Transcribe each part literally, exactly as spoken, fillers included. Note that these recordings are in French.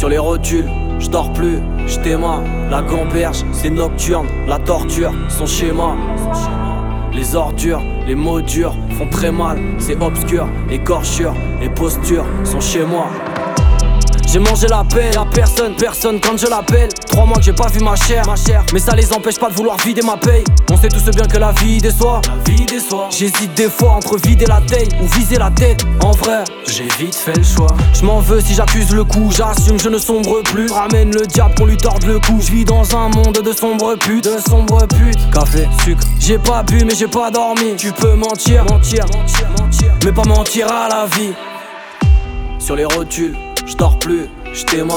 Sur les rotules, je dors plus, je t'aime. La gamberge, c'est nocturne, la torture, son schéma. Les ordures, les mots durs font très mal, c'est obscur, écorchure, les postures sont chez moi. J'ai mangé la paix, à personne, personne quand je l'appelle. Trois mois que j'ai pas vu ma chère, ma chère, mais ça les empêche pas de vouloir vider ma paye. On sait tous bien que la vie déçoit, la vie déçoit. J'hésite des fois entre vider la taille ou viser la tête. En vrai, j'ai vite fait le choix. Je m'en veux si j'accuse le coup, j'assume, je ne sombre plus. Ramène le diable qu'on lui torde le cou. Je vis dans un monde de sombres putes, de sombres putes. Café, sucre, j'ai pas bu mais j'ai pas dormi. Tu peux mentir, mentir, mentir, mentir, mais pas mentir à la vie. Sur les rotules, je dors plus, je t'aime.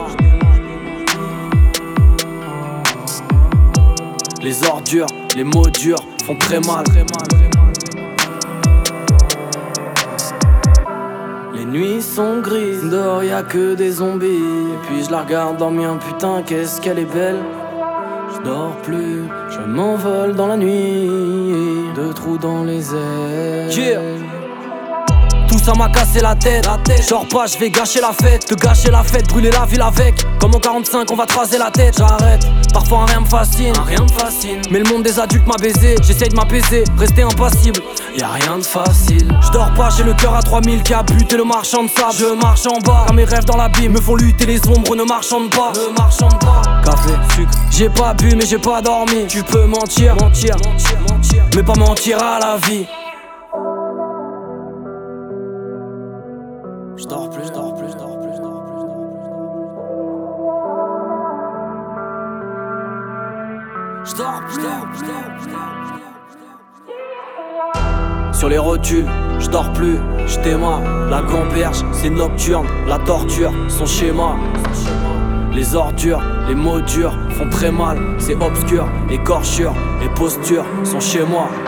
Les ordures, les mots durs font très mal. Les nuits sont grises, dehors y'a que des zombies. Et puis je la regarde dormir, putain qu'est-ce qu'elle est belle. Je dors plus, je m'envole dans la nuit, deux trous dans les ailes. Yeah. Tout ça m'a cassé la tête, la tête. Genre pas, je vais gâcher la fête. Te gâcher la fête, brûler la ville avec. Comme en quarante-cinq, on va te raser la tête. J'arrête, parfois un rien me fascine, un rien me fascine. Mais le monde des adultes m'a baisé, j'essaye de m'apaiser, rester impassible. Y'a rien de facile. Je dors pas, j'ai le cœur à trois mille qui a buté le marchand de sable. Je marche en bas, car mes rêves dans l'abîme me font lutter, les ombres ne marchandent pas. Ne marchandent pas. Café, sucre, j'ai pas bu mais j'ai pas dormi. Tu peux mentir, mentir, mentir, mentir, mais pas mentir à la vie. Je dors plus, je dors plus, je dors plus, je dors plus, je dors plus. Je dors plus, je dors plus, je dors plus, je dors plus. Sur les rotules, je dors plus, je t'aime. La gamberge, c'est nocturne, la torture, son schéma. Les ordures, les mots durs font très mal, c'est obscur, écorchure, les postures sont chez moi.